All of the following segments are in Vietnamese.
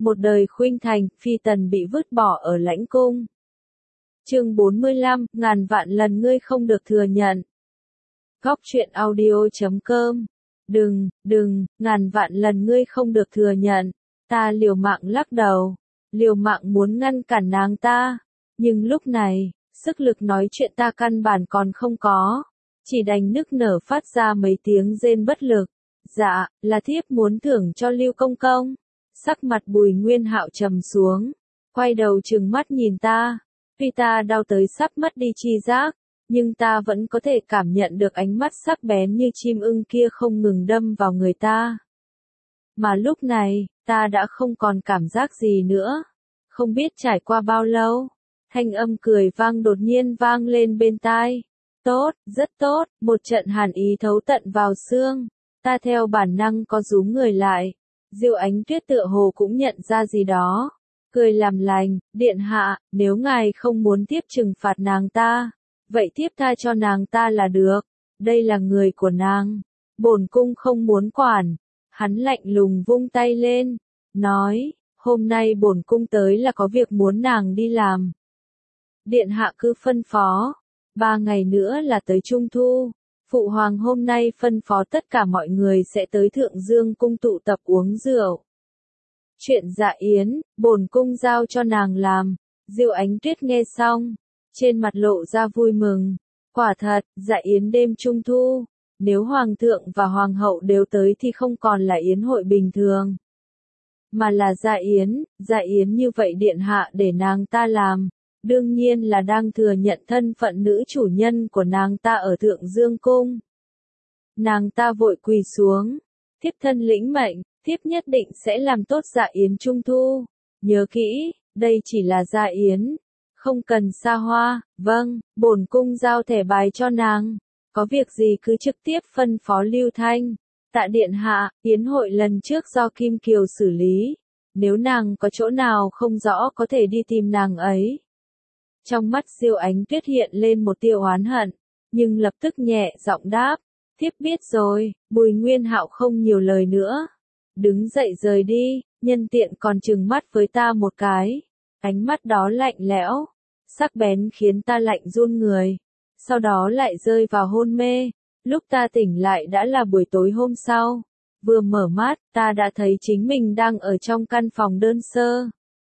Một đời khuynh thành, phi tần bị vứt bỏ ở lãnh cung. Chương 45, ngàn vạn lần ngươi không được thừa nhận. Góc truyện audio.com. Đừng, ngàn vạn lần ngươi không được thừa nhận. Ta liều mạng lắc đầu, liều mạng muốn ngăn cản nàng ta, nhưng lúc này, sức lực nói chuyện ta căn bản còn không có, chỉ đành nức nở phát ra mấy tiếng rên bất lực. Dạ, là thiếp muốn thưởng cho Lưu công công. Sắc mặt Bùi Nguyên Hạo trầm xuống, quay đầu trừng mắt nhìn ta, tuy ta đau tới sắp mất đi tri giác, nhưng ta vẫn có thể cảm nhận được ánh mắt sắc bén như chim ưng kia không ngừng đâm vào người ta. Mà lúc này, ta đã không còn cảm giác gì nữa. Không biết trải qua bao lâu, thanh âm cười vang đột nhiên vang lên bên tai. Tốt, rất tốt, một trận hàn ý thấu tận vào xương. Ta theo bản năng có rúm người lại. Diêu Ánh Tuyết tựa hồ cũng nhận ra gì đó. Cười làm lành, điện hạ, nếu ngài không muốn tiếp trừng phạt nàng ta, vậy tiếp tha cho nàng ta là được. Đây là người của nàng. Bổn cung không muốn quản. Hắn lạnh lùng vung tay lên, nói, hôm nay bổn cung tới là có việc muốn nàng đi làm. Điện hạ cứ phân phó, 3 ngày nữa là tới Trung Thu, Phụ Hoàng hôm nay phân phó tất cả mọi người sẽ tới Thượng Dương cung tụ tập uống rượu. Chuyện Dạ Yến, bổn cung giao cho nàng làm. Diêu Ánh Tuyết nghe xong, trên mặt lộ ra vui mừng. Quả thật, Dạ Yến đêm Trung Thu, nếu Hoàng thượng và Hoàng hậu đều tới thì không còn là yến hội bình thường, mà là Dạ Yến như vậy điện hạ để nàng ta làm, đương nhiên là đang thừa nhận thân phận nữ chủ nhân của nàng ta ở Thượng Dương cung. Nàng ta vội quỳ xuống, thiếp thân lĩnh mệnh, thiếp nhất định sẽ làm tốt Dạ Yến Trung Thu. Nhớ kỹ, đây chỉ là Dạ Yến, không cần xa hoa. Vâng, bổn cung giao thẻ bài cho nàng. Có việc gì cứ trực tiếp phân phó Lưu Thanh. Tạ điện hạ, yến hội lần trước do Kim Kiều xử lý. Nếu nàng có chỗ nào không rõ có thể đi tìm nàng ấy. Trong mắt Diêu Ánh Tuyết hiện lên một tia oán hận, nhưng lập tức nhẹ giọng đáp. Thiếp biết rồi. Bùi Nguyên Hạo không nhiều lời nữa. Đứng dậy rời đi, nhân tiện còn trừng mắt với ta một cái. Ánh mắt đó lạnh lẽo, sắc bén khiến ta lạnh run người. Sau đó lại rơi vào hôn mê. Lúc ta tỉnh lại đã là buổi tối hôm sau. Vừa mở mắt, ta đã thấy chính mình đang ở trong căn phòng đơn sơ.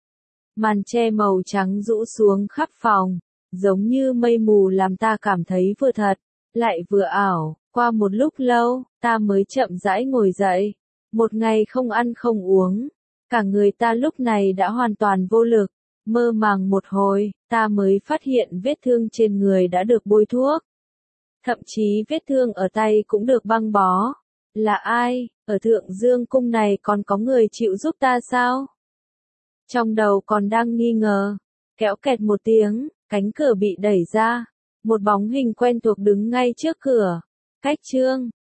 Màn che màu trắng rũ xuống khắp phòng, giống như mây mù làm ta cảm thấy vừa thật, lại vừa ảo. Qua một lúc lâu, ta mới chậm rãi ngồi dậy. Một ngày không ăn không uống, cả người ta lúc này đã hoàn toàn vô lực. Mơ màng một hồi, ta mới phát hiện vết thương trên người đã được bôi thuốc. Thậm chí vết thương ở tay cũng được băng bó. Là ai? Ở Thượng Dương cung này còn có người chịu giúp ta sao? Trong đầu còn đang nghi ngờ. Kéo kẹt một tiếng, cánh cửa bị đẩy ra. Một bóng hình quen thuộc đứng ngay trước cửa. Cách Trương,